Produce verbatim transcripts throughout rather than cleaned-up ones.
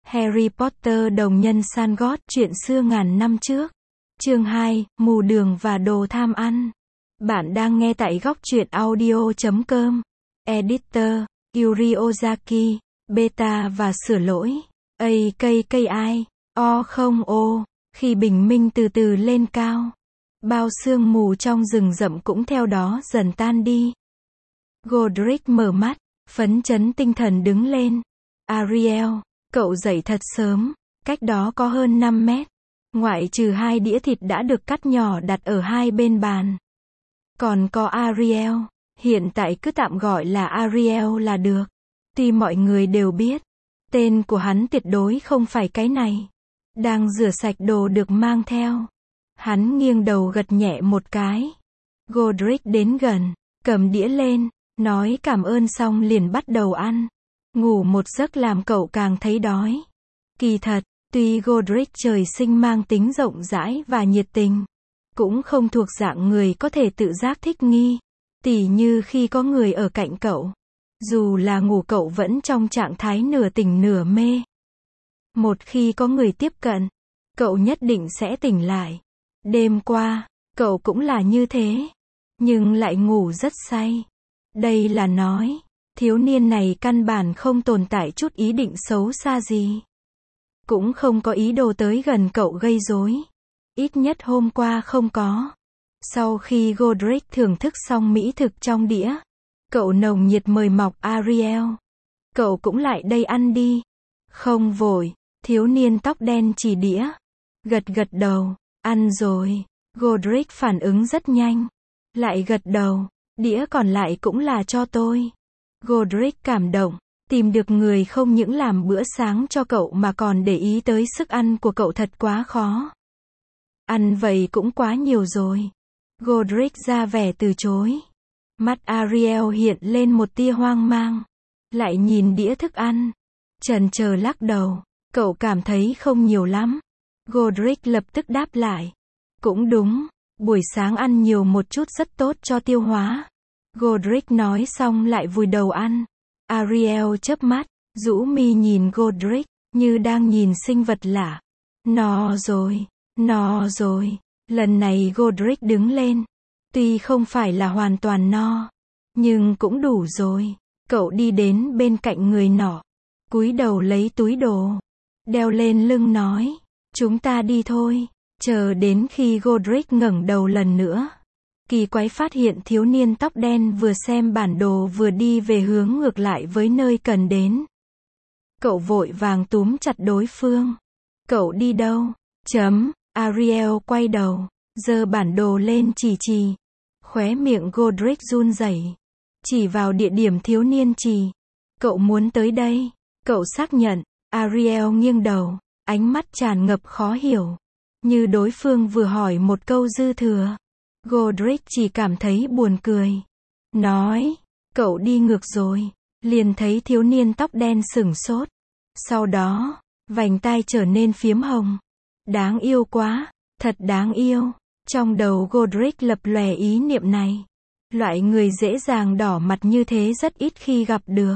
Harry Potter đồng nhân san gót, chuyện xưa ngàn năm trước. Chương hai, mù đường và đồ tham ăn. Bạn đang nghe tại góc truyện audio chấm com. Editor, Yuri Ozaki, beta và sửa lỗi. A K K I, O không O, khi bình minh từ từ lên cao. Bao sương mù trong rừng rậm cũng theo đó dần tan đi. Godric mở mắt, phấn chấn tinh thần đứng lên. Ariel, cậu dậy thật sớm, cách đó có hơn năm mét. Ngoại trừ hai đĩa thịt đã được cắt nhỏ đặt ở hai bên bàn. Còn có Ariel, hiện tại cứ tạm gọi là Ariel là được. Tuy mọi người đều biết, tên của hắn tuyệt đối không phải cái này. Đang rửa sạch đồ được mang theo. Hắn nghiêng đầu gật nhẹ một cái. Godric đến gần, cầm đĩa lên, nói cảm ơn xong liền bắt đầu ăn. Ngủ một giấc làm cậu càng thấy đói. Kỳ thật, tuy Godric trời sinh mang tính rộng rãi và nhiệt tình, cũng không thuộc dạng người có thể tự giác thích nghi. Tỉ như khi có người ở cạnh cậu, dù là ngủ cậu vẫn trong trạng thái nửa tỉnh nửa mê. Một khi có người tiếp cận, cậu nhất định sẽ tỉnh lại. Đêm qua, cậu cũng là như thế, nhưng lại ngủ rất say. Đây là nói, thiếu niên này căn bản không tồn tại chút ý định xấu xa gì. Cũng không có ý đồ tới gần cậu gây rối. Ít nhất hôm qua không có. Sau khi Godric thưởng thức xong mỹ thực trong đĩa, cậu nồng nhiệt mời mọc Ariel. Cậu cũng lại đây ăn đi. Không vội, thiếu niên tóc đen chỉ đĩa. Gật gật đầu, ăn rồi. Godric phản ứng rất nhanh. Lại gật đầu, đĩa còn lại cũng là cho tôi. Godric cảm động, tìm được người không những làm bữa sáng cho cậu mà còn để ý tới sức ăn của cậu thật quá khó. Ăn vậy cũng quá nhiều rồi. Godric ra vẻ từ chối. Mắt Ariel hiện lên một tia hoang mang. Lại nhìn đĩa thức ăn. Chần chờ lắc đầu. Cậu cảm thấy không nhiều lắm. Godric lập tức đáp lại. Cũng đúng, buổi sáng ăn nhiều một chút rất tốt cho tiêu hóa. Godric nói xong lại vùi đầu ăn. Ariel chớp mắt, rũ mi nhìn Godric, như đang nhìn sinh vật lạ. No rồi, no rồi. Lần này Godric đứng lên. Tuy không phải là hoàn toàn no, nhưng cũng đủ rồi. Cậu đi đến bên cạnh người nọ, cúi đầu lấy túi đồ, đeo lên lưng nói, chúng ta đi thôi. Chờ đến khi Godric ngẩng đầu lần nữa, kỳ quái phát hiện thiếu niên tóc đen vừa xem bản đồ vừa đi về hướng ngược lại với nơi cần đến. Cậu vội vàng túm chặt đối phương. Cậu đi đâu? Chấm. Ariel quay đầu, giơ bản đồ lên chỉ chỉ. Khóe miệng Godric run rẩy, chỉ vào địa điểm thiếu niên chỉ. Cậu muốn tới đây. Cậu xác nhận. Ariel nghiêng đầu, ánh mắt tràn ngập khó hiểu, như đối phương vừa hỏi một câu dư thừa. Godric chỉ cảm thấy buồn cười. Nói, cậu đi ngược rồi. Liền thấy thiếu niên tóc đen sửng sốt. Sau đó, vành tai trở nên phiếm hồng. Đáng yêu quá, thật đáng yêu. Trong đầu Godric lập lòe ý niệm này. Loại người dễ dàng đỏ mặt như thế rất ít khi gặp được.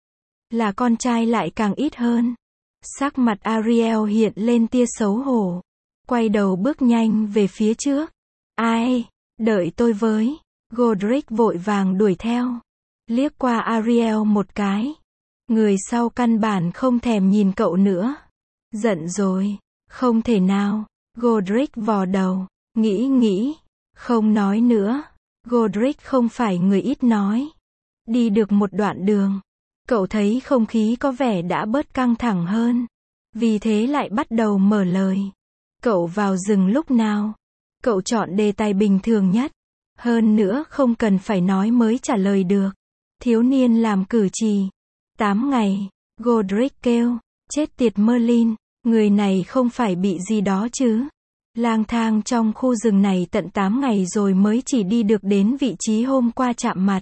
Là con trai lại càng ít hơn. Sắc mặt Ariel hiện lên tia xấu hổ. Quay đầu bước nhanh về phía trước. Ai? Đợi tôi với. Godric vội vàng đuổi theo. Liếc qua Ariel một cái. Người sau căn bản không thèm nhìn cậu nữa. Giận rồi. Không thể nào. Godric vò đầu. Nghĩ nghĩ. Không nói nữa. Godric không phải người ít nói. Đi được một đoạn đường, cậu thấy không khí có vẻ đã bớt căng thẳng hơn. Vì thế lại bắt đầu mở lời. Cậu vào rừng lúc nào? Cậu chọn đề tài bình thường nhất. Hơn nữa không cần phải nói mới trả lời được. Thiếu niên làm cử chỉ. Tám ngày. Godric kêu. Chết tiệt Merlin. Người này không phải bị gì đó chứ? Lang thang trong khu rừng này tận tám ngày rồi mới chỉ đi được đến vị trí hôm qua chạm mặt.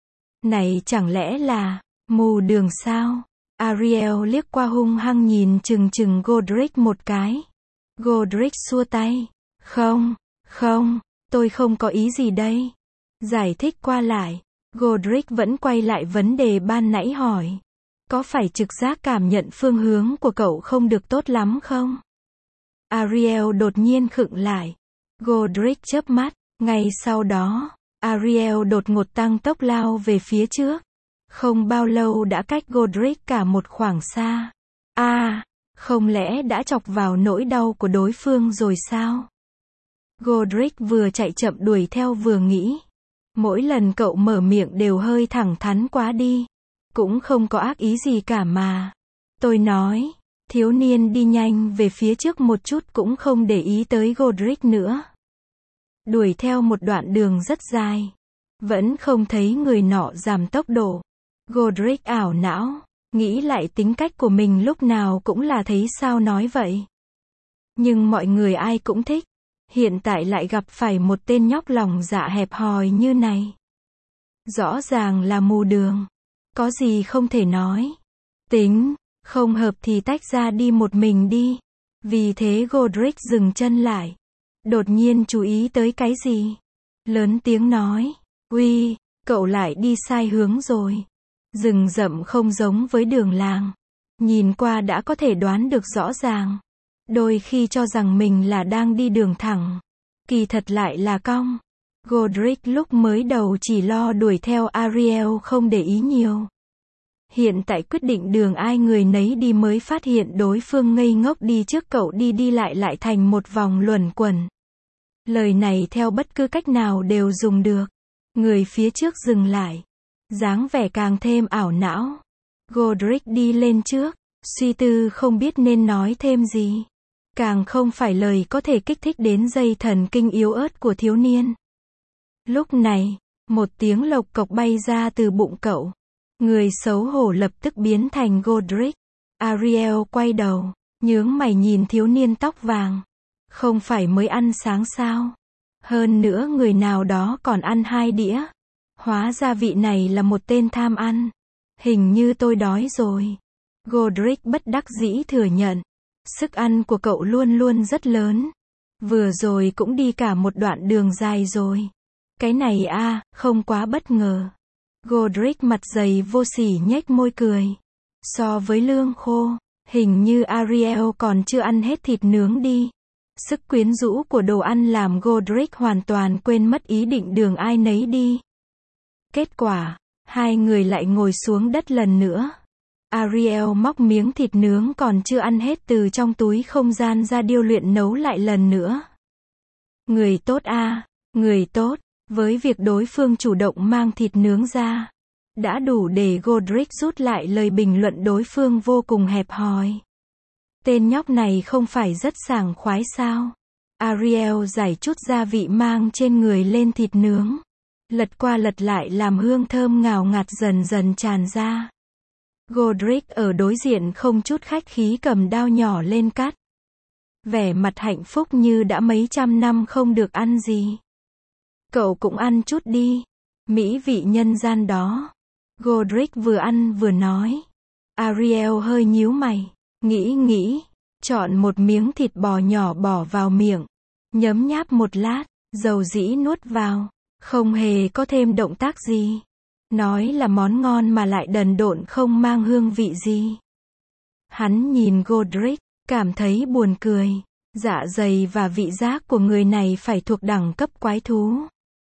Này chẳng lẽ là mù đường sao? Ariel liếc qua hung hăng nhìn chừng chừng Godric một cái. Godric xua tay. Không, không, tôi không có ý gì đây. Giải thích qua lại. Godric vẫn quay lại vấn đề ban nãy hỏi. Có phải trực giác cảm nhận phương hướng của cậu không được tốt lắm không? Ariel đột nhiên khựng lại. Godric chớp mắt. Ngay sau đó, Ariel đột ngột tăng tốc lao về phía trước. Không bao lâu đã cách Godric cả một khoảng xa. A, à, không lẽ đã chọc vào nỗi đau của đối phương rồi sao? Godric vừa chạy chậm đuổi theo vừa nghĩ. Mỗi lần cậu mở miệng đều hơi thẳng thắn quá đi. Cũng không có ác ý gì cả mà. Tôi nói, thiếu niên đi nhanh về phía trước một chút cũng không để ý tới Godric nữa. Đuổi theo một đoạn đường rất dài. Vẫn không thấy người nọ giảm tốc độ. Godric ảo não, nghĩ lại tính cách của mình lúc nào cũng là thấy sao nói vậy. Nhưng mọi người ai cũng thích. Hiện tại lại gặp phải một tên nhóc lòng dạ hẹp hòi như này. Rõ ràng là mù đường. Có gì không thể nói. Tính, không hợp thì tách ra đi một mình đi. Vì thế Godric dừng chân lại. Đột nhiên chú ý tới cái gì? Lớn tiếng nói. Uy, cậu lại đi sai hướng rồi. Rừng rậm không giống với đường làng. Nhìn qua đã có thể đoán được rõ ràng. Đôi khi cho rằng mình là đang đi đường thẳng. Kỳ thật lại là cong. Godric lúc mới đầu chỉ lo đuổi theo Ariel không để ý nhiều. Hiện tại quyết định đường ai người nấy đi mới phát hiện đối phương ngây ngốc đi trước cậu đi đi lại lại thành một vòng luẩn quẩn. Lời này theo bất cứ cách nào đều dùng được. Người phía trước dừng lại. Dáng vẻ càng thêm ảo não. Godric đi lên trước. Suy tư không biết nên nói thêm gì. Càng không phải lời có thể kích thích đến dây thần kinh yếu ớt của thiếu niên. Lúc này, một tiếng lộc cộc bay ra từ bụng cậu. Người xấu hổ lập tức biến thành Godric. Ariel quay đầu, nhướng mày nhìn thiếu niên tóc vàng. Không phải mới ăn sáng sao? Hơn nữa người nào đó còn ăn hai đĩa. Hóa ra vị này là một tên tham ăn. Hình như tôi đói rồi. Godric bất đắc dĩ thừa nhận. Sức ăn của cậu luôn luôn rất lớn. Vừa rồi cũng đi cả một đoạn đường dài rồi. Cái này a, à, không quá bất ngờ. Godric mặt dày vô sỉ nhếch môi cười. So với lương khô, hình như Ariel còn chưa ăn hết thịt nướng đi. Sức quyến rũ của đồ ăn làm Godric hoàn toàn quên mất ý định đường ai nấy đi. Kết quả, hai người lại ngồi xuống đất lần nữa. Ariel móc miếng thịt nướng còn chưa ăn hết từ trong túi không gian ra điêu luyện nấu lại lần nữa. Người tốt a, à, người tốt, với việc đối phương chủ động mang thịt nướng ra, đã đủ để Godric rút lại lời bình luận đối phương vô cùng hẹp hòi. Tên nhóc này không phải rất sảng khoái sao? Ariel giải chút gia vị mang trên người lên thịt nướng. Lật qua lật lại làm hương thơm ngào ngạt dần dần tràn ra. Godric ở đối diện không chút khách khí cầm dao nhỏ lên cắt. Vẻ mặt hạnh phúc như đã mấy trăm năm không được ăn gì. Cậu cũng ăn chút đi. Mỹ vị nhân gian đó. Godric vừa ăn vừa nói. Ariel hơi nhíu mày. Nghĩ nghĩ. Chọn một miếng thịt bò nhỏ bỏ vào miệng. Nhấm nháp một lát. Dầu dĩ nuốt vào. Không hề có thêm động tác gì. Nói là món ngon mà lại đần độn không mang hương vị gì. Hắn nhìn Godric, cảm thấy buồn cười. Dạ dày và vị giác của người này phải thuộc đẳng cấp quái thú.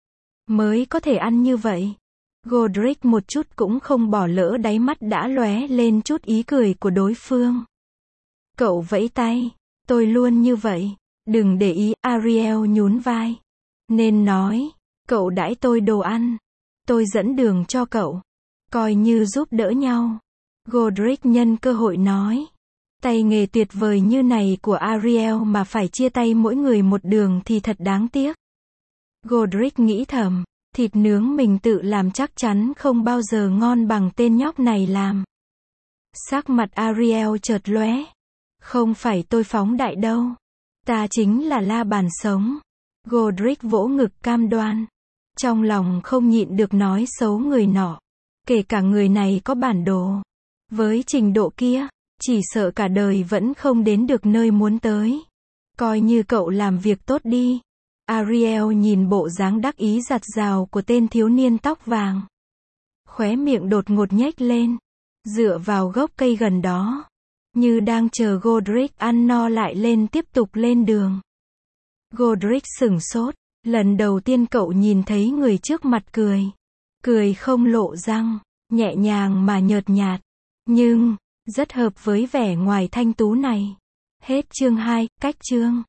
Mới có thể ăn như vậy. Godric một chút cũng không bỏ lỡ đáy mắt đã lóe lên chút ý cười của đối phương. Cậu vẫy tay. Tôi luôn như vậy. Đừng để ý, Ariel nhún vai. Nên nói, cậu đãi tôi đồ ăn. Tôi dẫn đường cho cậu. Coi như giúp đỡ nhau. Godric nhân cơ hội nói. Tay nghề tuyệt vời như này của Ariel mà phải chia tay mỗi người một đường thì thật đáng tiếc. Godric nghĩ thầm. Thịt nướng mình tự làm chắc chắn không bao giờ ngon bằng tên nhóc này làm. Sắc mặt Ariel chợt lóe. Không phải tôi phóng đại đâu. Ta chính là la bàn sống. Godric vỗ ngực cam đoan. Trong lòng không nhịn được nói xấu người nọ. Kể cả người này có bản đồ. Với trình độ kia, chỉ sợ cả đời vẫn không đến được nơi muốn tới. Coi như cậu làm việc tốt đi. Ariel nhìn bộ dáng đắc ý giặt rào của tên thiếu niên tóc vàng. Khóe miệng đột ngột nhếch lên. dựa vào gốc cây gần đó, như đang chờ Godric ăn no lại lên tiếp tục lên đường. Godric sửng sốt, lần đầu tiên cậu nhìn thấy người trước mặt cười. Cười không lộ răng, nhẹ nhàng mà nhợt nhạt, nhưng rất hợp với vẻ ngoài thanh tú này. Hết chương hai, cách chương